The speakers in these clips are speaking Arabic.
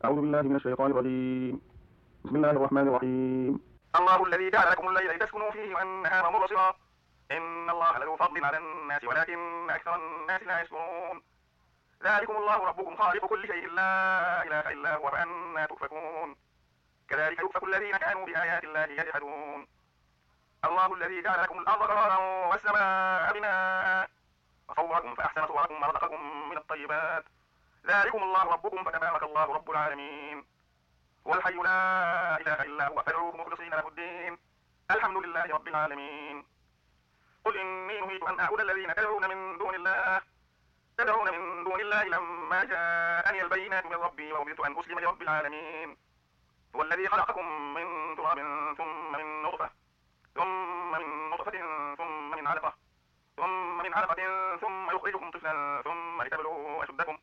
أعوذ بالله من الشيطان الرجيم. بسم الله الرحمن الرحيم. الله الذي جعل لكم الليل لتسكنوا فيه والنهار مبصرا إن الله لذو فضل على الناس ولكن أكثر الناس لا يشكرون. ذلكم الله ربكم خالق كل شيء لا إله إلا هو فأنى تؤفكون. كذلك يؤفك الذين كانوا بآيات الله يجحدون. الله الذي جعل لكم الأرض قرارا والسماء بناء وصوركم فأحسن صوركم ورزقكم من الطيبات. ذلكم الله ربكم فتبارك الله رب العالمين. هو الحي لا إله إلا هو فادعوه مخلصين له الدين الحمد لله رب العالمين. قل إني نهيت أن أعبد الذين تدعون من دون الله لما جاءني البينات من ربي وأمرت أن أسلم لرب العالمين. هو الذي خلقكم من تراب ثم من نطفة ثم من علقة ثم يخرجكم طفلا ثم لتبلغوا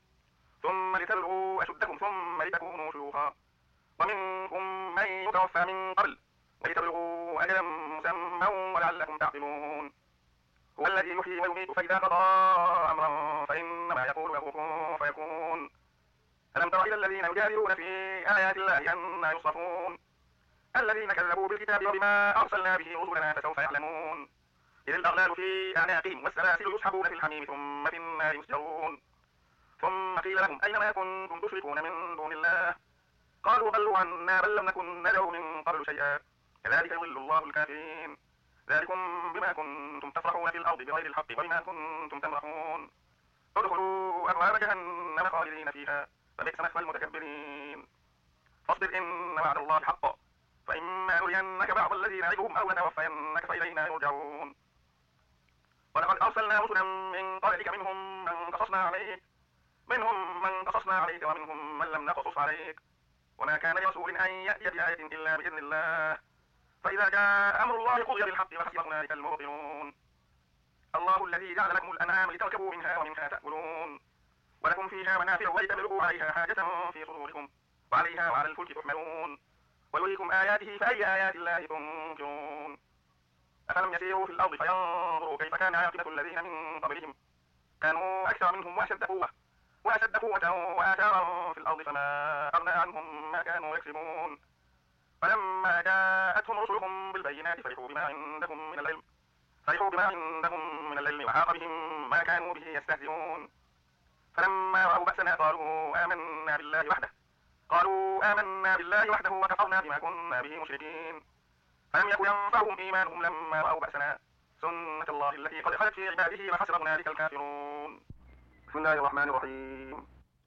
أشدكم ثم لتكونوا شيوخا ومنكم من يتوفى من قبل ولتبلغوا أجلا مسمى ولعلكم تعقلون. هو الذي يحيي ويميت فإذا قضى أمرا فإنما يقول له كن فيكون. ألم تر إلى الذين يجادلون في آيات الله أنى يصرفون الذين كذبوا بالكتاب وبما أرسلنا به رسلنا فسوف يعلمون. إذ الأغلال في أعناقهم والسلاسل يسحبون في الحميم ثم في النار يسجرون. ثم قيل لهم أين ما كنتم تشركون من دون الله قالوا ضلوا عنا بل لم نكن ندعو من قبل شيئا كذلك يضل الله الكافرين. ذلكم بما كنتم تفرحون في الأرض بغير الحق وبما كنتم تمرحون. ادخلوا أبواب جهنم خالدين فيها فبئس مثوى المتكبرين. فاصبر إن وعد الله حق فإما نرينك بعض الذي نعدهم أو نتوفينك فإلينا يرجعون. ولقد أرسلنا رسلا من قبلك منهم من قصصنا عليك ومنهم من لم نقصص عليك وما كان لرسول أن يأتي بآية إلا بإذن الله فإذا جاء أمر الله قضي بالحق وخسر هنالك المبطلون. الله الذي جعل لكم الأنعام لتركبوا منها ومنها تأكلون ولكم فيها منافع ولتبلغوا عليها حاجة في صدوركم وعليها وعلى الفلك تحملون ويريكم آياته فأي آيات الله تنكرون. أفلم يسيروا في الأرض فينظروا كيف كان عاقبة الذين من قبلهم كانوا أكثر منهم وأشد قوة وآثارا في الأرض فما أغنى عنهم ما كانوا يكسبون. فلما جاءتهم رسلهم بالبينات فرحوا بما عندهم من العلم وحاق بهم ما كانوا به يستهزئون. فلما رأوا بأسنا قالوا آمنا بالله وحده وكفرنا بما كنا به مشركين. فلم يكن ينفعهم إيمانهم لما رأوا بأسنا سنة الله التي قد خلت في عباده وخسر هنالك الكافرون. بسم الله الرحمن الرحيم.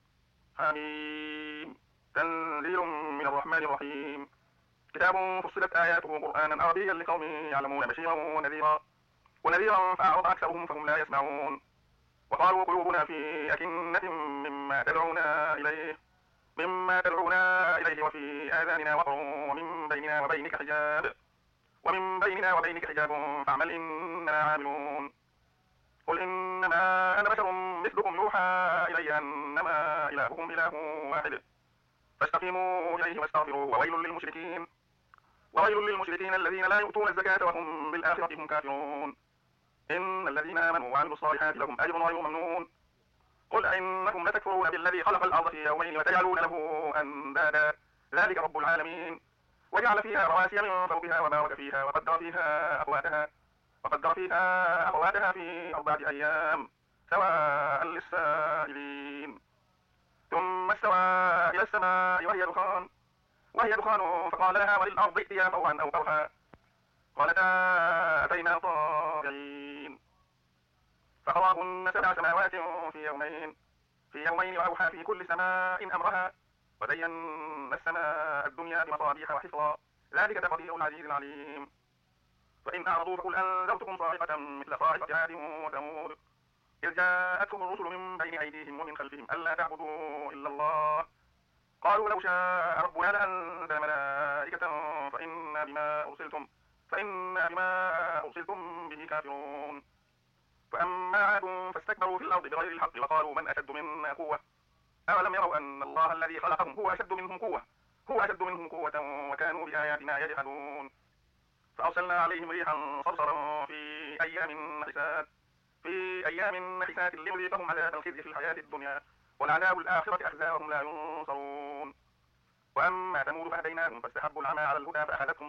حميم تنزيل من الرحمن الرحيم. كتاب فصلت آياته قرآنا عربيا لقوم يعلمون بشيرا ونذيرا فأعرض أكثرهم فهم لا يسمعون. وقالوا قلوبنا في أكنة مما تدعونا إليه وفي آذاننا وقر ومن بيننا وبينك حجاب فاعمل إننا عاملون. قل إنما أنا بشر مثلكم يوحى إلي أنما إلهكم إله واحد فاستقيموا إليه واستغفروه وويل للمشركين الذين لا يؤتون الزكاة وهم بالآخرة هم كافرون. إن الذين آمنوا وعملوا الصالحات لهم أجر غير ممنون. قل أئنكم لتكفرون بالذي خلق الأرض في يومين وتجعلون له أندادا ذلك رب العالمين. وجعل فيها رواسي من فوقها وبارك فيها وقدر فيها أقواتها في 4 أيام سواء للسائلين. ثم استوى إلى السماء وهي دخان فقال لها وللأرض ائتيا طوعا أو كرها قالتا أتينا طائعين. فقضاهن 7 سماوات في يومين وأوحى في كل سماء أمرها وزينا السماء الدنيا بمصابيح وحفظا ذلك تقدير العزيز العليم. فإن أعرضوا فقل أنذرتكم صاعقة مثل صاعقة عاد وثمود إذ جاءتهم الرسل من بين أيديهم ومن خلفهم ألا تعبدوا إلا الله قالوا لو شاء ربنا لأنزل ملائكة فإنا بما أرسلتم به كافرون. فأما عاد فاستكبروا في الأرض بغير الحق وقالوا من أشد منا قوة أولم يروا أن الله الذي خلقهم هو أشد منهم قوة وكانوا بآياتنا يجحدون. فأرسلنا عليهم ريحا صرصرا في أيام نحسات لنذيقهم عذاب الخزي في الحياة الدنيا ولعذاب الآخرة أخزى وهم لا ينصرون. وأما ثمود فهديناهم فاستحبوا العمى على الهدى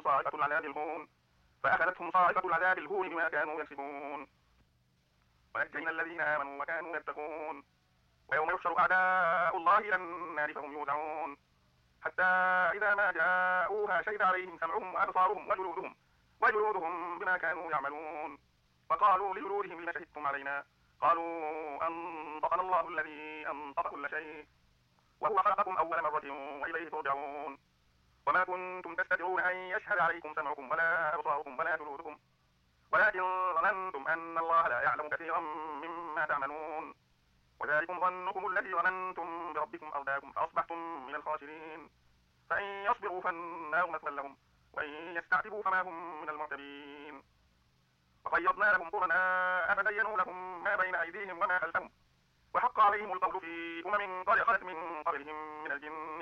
فأخذتهم صاعقة العذاب الهون بما كانوا يكسبون. ونجينا الذين آمنوا وكانوا يتقون. ويوم يحشر أعداء الله إلى النار فهم يوزعون حتى إذا ما جاءوها شهد عليهم سمعهم وأبصارهم وجلودهم بما كانوا يعملون. وقالوا لجلودهم لم شهدتم علينا؟ قالوا أنطقنا الله الذي أنطق كل شيء وهو خلقكم أول مرة وإليه ترجعون. وما كنتم تستطيعون أن يشهد عليكم سمعكم ولا أبصاركم ولا جلودكم ولكن ظننتم أن الله لا يعلم كثيرا مما تعملون. وذلكم ظنكم الذي ظننتم بربكم أرداكم فأصبحتم من الخاسرين. فإن يصبروا فالنار مثوى لهم وإن يستعتبوا فما هم من المعتبين. وقيضنا لهم قرناء فزينوا لهم ما بين أيديهم وما خلفهم وحق عليهم القول في قد خلت من قبلهم من الجن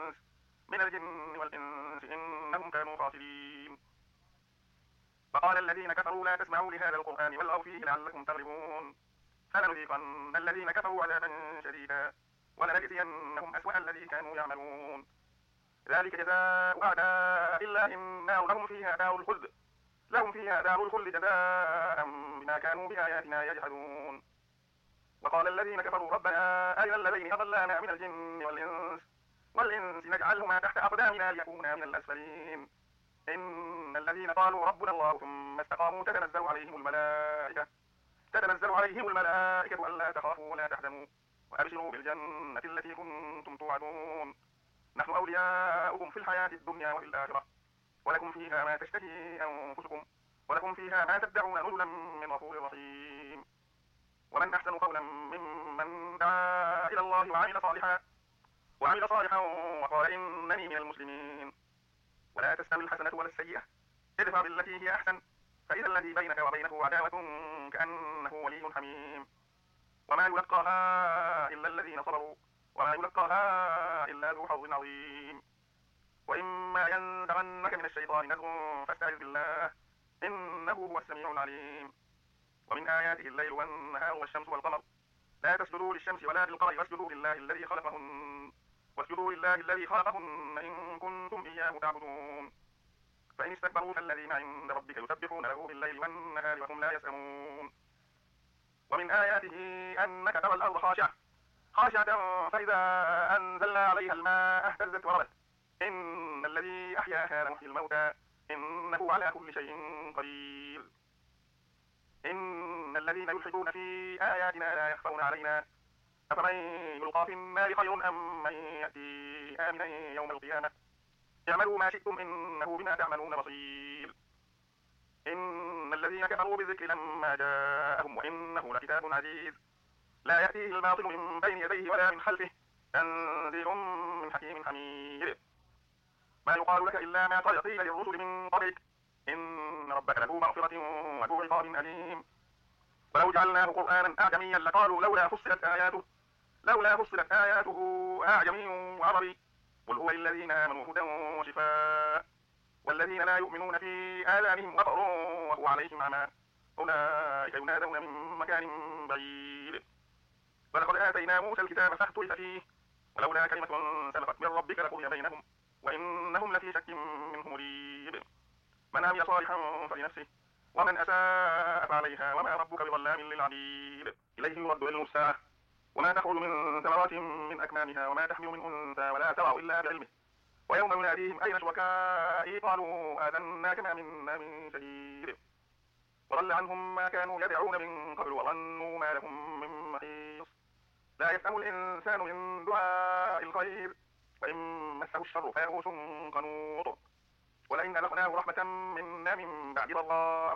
والإنس إنهم كانوا خاسرين. فقال الذين كفروا لا تسمعوا لهذا القرآن والغوا فيه لعلكم تغلبون. فلنذيقن الذين كفروا عذابا شديدا ولنجزينهم أسوأ الذي كانوا يعملون. ذلك جزاء أعداء الله النار لهم فيها دار الخلد جزاء بما كانوا بآياتنا يجحدون. وقال الذين كفروا ربنا أرنا الذين أضلانا من الجن والإنس نجعلهما تحت أقدامنا ليكونا من الأسفلين. إن الذين قالوا ربنا الله ثم استقاموا تتنزل عليهم الملائكة ألا تخافوا ولا تحزنوا وأبشروا بالجنة التي كنتم توعدون. نحن أولياؤكم في الحياة الدنيا وفي الآخرة ولكم فيها ما تشتهي أنفسكم ولكم فيها ما تدعون نزلا من غفور رحيم. ومن أحسن قولا ممن دعا إلى الله وعمل صالحا وقال إنني من المسلمين. ولا تستوي الحسنة ولا السيئة ادفع بالتي هي أحسن فإذا الذي بينك وبينه عداوة كأنه ولي حميم. وما يلقاها إلا الذين صبروا وما يلقاها إلا ذو حظ عظيم. وإما ينزغنك من الشيطان نزغ فاستعذ بالله إنه هو السميع العليم. ومن آياته الليل والنهار والشمس والقمر لا تسجدوا للشمس ولا للقمر واسجدوا لله الذي خلقهن إن كنتم إياه تعبدون. فإن استكبروا فالذين عند ربك يسبحون له بالليل والنهار وهم لا يسأمون. ومن آياته أنك ترى الأرض خاشعة فإذا أنزلنا عليها الماء اهتزت وربت إن الذي أحياها لمحيي الموتى إنه على كل شيء قدير. إن الذين يلحدون في آياتنا لا يخفون علينا أفمن يلقى في النار خير أم من يأتي آمنا يوم القيامة اعملوا ما شئتم إنه بما تعملون بصير. إن الذين كفروا بالذكر لما جاءهم وإنه لكتاب عزيز لا يأتيه الباطل من بين يديه ولا من خلفه تنزيل من حكيم حميد. ما يقال لك إلا ما قد قيل للرسل من قبلك إن ربك له مغفرة وذو عقاب أليم. ولو جعلناه قرآنا أعجميا لقالوا لولا فصلت آياته أعجمي وعربي قل هو للذين آمنوا هدى وشفاء والذين لا يؤمنون في آذانهم وقر وهو عليهم عمى أولئك ينادون من مكان بعيد. ولقد آتينا موسى الكتاب فاختلف فيه ولولا كلمة سبقت من ربك لقضي بينهم وإنهم لفي شك منه مريب. من عمل صالحا فلنفسه ومن أساء فعليها وما ربك بظلام للعبيد. إليه يرد علم الساعة وما تخرج من ثمرات من أكمامها وما تحمل من أنثى ولا تضع إلا بعلمه ويوم يناديهم أين شركائي قالوا آذناك ما منا من شهيد. وضل عنهم ما كانوا يدعون من قبل وظنوا ما لهم من محيص. لا يسأم الإنسان من دعاء الخير وإن مسه الشر فيئوس قنوط. ولئن أذقناه رحمة منا من بعد ضراء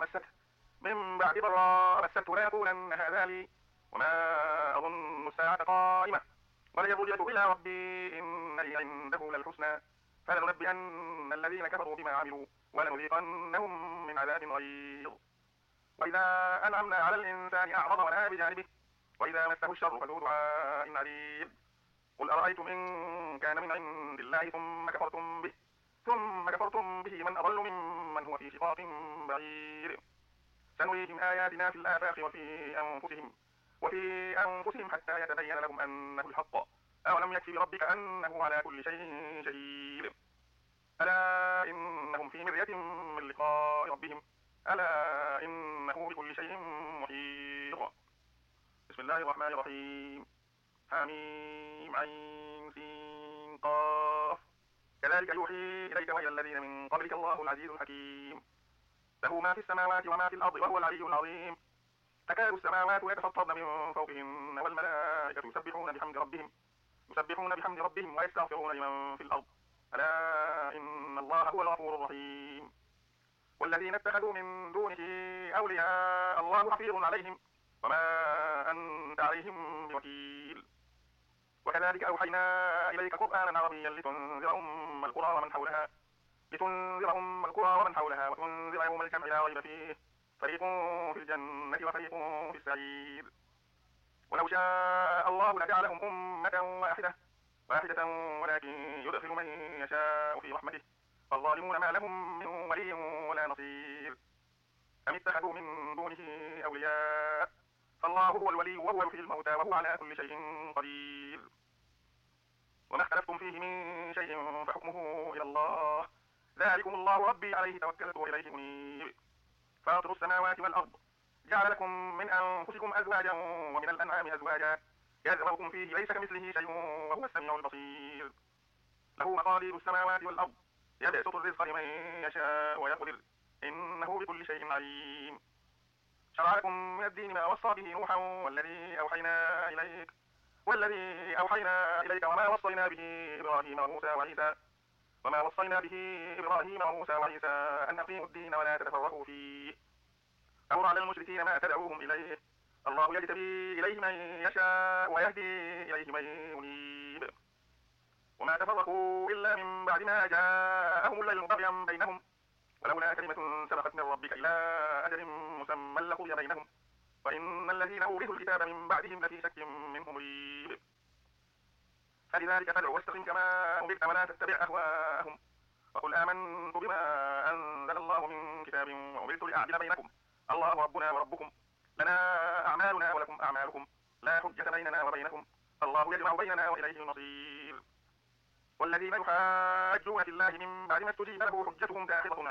مسته ليقولن هذا لي وما أظن الساعة قائمة وليرجع إلى ربي إن لي عنده للحسنى فلننبئن الذين كفروا بما عملوا ولنذيقنهم من عذاب غليظ. وإذا أنعمنا على الإنسان أعرض ونأى بجانبه وإذا مسه الشر فذو دعاء عريض. قل أرأيتم إن كان من عند الله ثم كفرتم به من أضل ممن هو في شقاق بعيد. سنريهم آياتنا في الآفاق وفي أنفسهم حتى يتبين لهم أولم يكفي بربك أنه على كل شيء شهيد ألا إنهم في مرية من لقاء ربهم ألا إنه بكل شيء محيط. بسم الله الرحمن الرحيم. حميم عين سين قاف كذلك يوحي إليك وإلى الذين من قبلك الله العزيز الحكيم. له ما في السماوات وما في الأرض وهو العلي العظيم. تكاد السماوات يتفطرن من فوقهن والملائكة يسبحون بحمد ربهم ويستغفرون لمن في الأرض ألا إن الله هو الغفور الرحيم. والذين اتخذوا من دونه أولياء الله حفيظ عليهم وما أنت عليهم بوكيل. وكذلك أوحينا إليك قرآنا عربيا لتنذر أم القرى ومن حولها وتنذر يوم الجمع لا ريب فيه فريق في الجنة وفريق في السعير. ولو شاء الله لجعلهم أمة واحدة ولكن يدخل من يشاء في رحمته فالظالمون ما لهم من ولي ولا نصير. أم اتخذوا من دونه أولياء فالله هو الولي وهو يحيي الموتى وهو على كل شيء قدير. وما اختلفتم فيه من شيء فحكمه إلى الله ذلكم الله ربي عليه توكلت وإليه أنيب. فاطر السماوات والأرض جعل لكم من أنفسكم أزواجا ومن الأنعام أزواجا يذرؤكم فيه ليس كمثله شيء وهو السميع البصير. له مقاليد السماوات والأرض يبسط الرزق لمن يشاء ويقدر إنه بكل شيء عليم. شرع لكم من الدين ما وصى به نوحا والذي أوحينا إليك وما وصينا به إبراهيم وموسى وعيسى أن أقيموا الدين ولا تتفرقوا فيه. أمر على المشركين ما تدعوهم إليه الله يجتبي إليه من يشاء ويهدي إليه من ينيب. وما تفرقوا إلا من بعد ما جاءهم العلم بغيا بينهم ولولا كلمة سبقت من ربك إلى أجل مسمى لقضي بينهم وإن الذين أورثوا الكتاب من بعدهم لفي شك منه مريب. فلذلك فادع واستقم كما أمرت ولا تتبع أهواءهم وقل آمنت بما أنزل الله من كتاب وأمرت لأعدل بينكم الله ربنا وربكم لنا أعمالنا ولكم أعمالكم لا حجة بيننا وبينكم الله يجمع بيننا وإليه المصير. والذين يحاجون في الله من بعد ما استجيب له حجتهم داحضة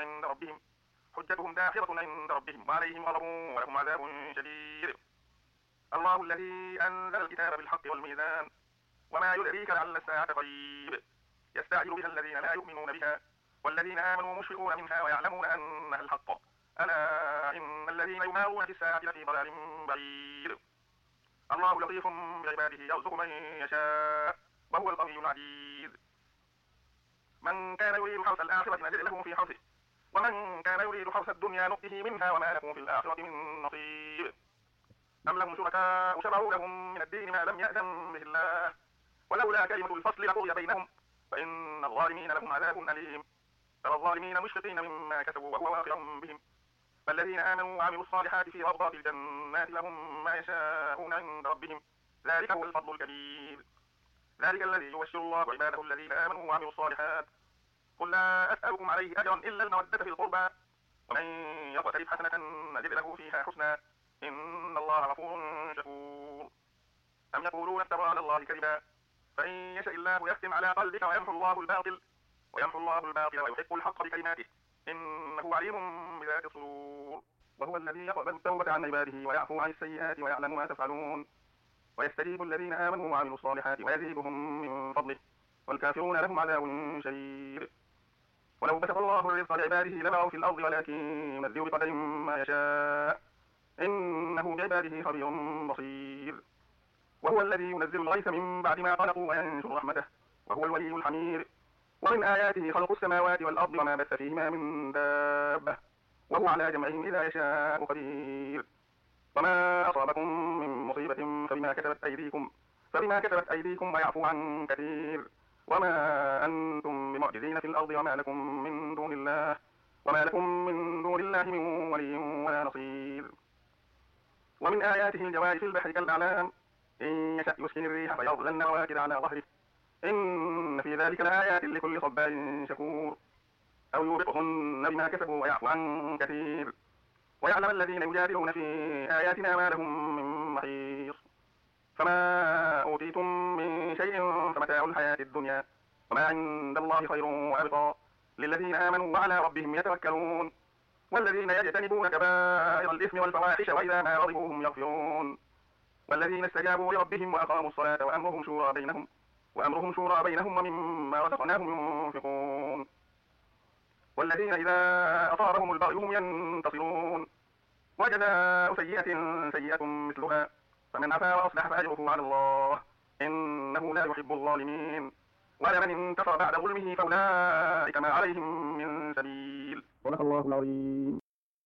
عند ربهم وعليهم غضب ولهم عذاب شديد. الله الذي أنزل الكتاب بالحق والميزان وما يدريك لعل الساعة قريب. يستعجل بها الذين لا يؤمنون بها والذين آمنوا مشفقون منها ويعلمون أنها الحق ألا إن الذين يمارون في الساعة لفي ضلال بعيد. الله لطيف بعباده يرزق من يشاء وهو القوي العزيز. من كان يريد حرث الآخرة نزل له في حرثه ومن كان يريد حرث الدنيا نؤته منها وما له في الآخرة من نصيب. أم لهم شركاء شرعوا لهم من الدين ما لم يأذن به الله ولولا كلمة الفصل لقضي بينهم فإن الظالمين لهم عذاب أليم. ترى الظالمين مشفقين مما كسبوا وهو واقع بهم فالذين آمنوا وعملوا الصالحات في روضات الجنات لهم ما يشاءون عند ربهم ذلك هو الفضل الكبير. ذلك الذي يبشر الله عباده الذين آمنوا وعملوا الصالحات قل لا أسألكم عليه أجرا إلا المودة في القربى ومن يقترف حسنة نزد له فيها حسنا إن الله غفور شكور. أم يقولون افترى على الله كذبا فإن يشاء الله يختم على قلبك ويمحو الله الباطل ويحق الحق بكلماته إنه عليم بذات الصدور. وهو الذي يقبل التوبة عن عباده ويعفو عن السيئات ويعلم ما تفعلون ويستجيب الذين آمنوا وعملوا الصالحات ويزيدهم من فضله والكافرون لهم عذاب شديد. ولو بسط الله الرزق لعباده لبغوا في الأرض ولكن ينزل بقدر ما يشاء إنه بعباده خبير بصير. وهو الذي ينزل الغيث من بعد ما قنطوا وينشر رحمته وهو الولي الحميد. ومن آياته خلق السماوات والأرض وما بث فيهما من دابة وهو على جمعهم إذا يشاء قدير. وما أصابكم من مصيبة فبما كسبت أيديكم ويعفو عن كثير. وما أنتم بمعجزين في الأرض وما لكم من دون الله من ولي ولا نصير. ومن آياته الجوار في البحر كالأعلام إن يشأ يسكن الريح فيظللن رواكد على ظهره إن في ذلك لآيات لكل صبار شكور. أو يوبقهن بما كسبوا ويعفو عن كثير. ويعلم الذين يجادلون في آياتنا ما لهم من محيص. فما أوتيتم من شيء فمتاع الحياة الدنيا وما عند الله خير وأبقى للذين آمنوا وعلى ربهم يتوكلون والذين يجتنبون كبائر الإثم والفواحش وإذا ما غضبوا هم يغفرون والذين استجابوا لربهم وأقاموا الصلاة وأمرهم شورى بينهم ومما رزقناهم ينفقون والذين إذا أصابهم البغي هم ينتصرون وجزاء سيئة مثلها فمن عفا وأصلح فأجره على الله إنه لا يحب الظالمين ولمن انتصر بعد ظلمه فأولئك ما عليهم من سبيل. صدق الله العظيم.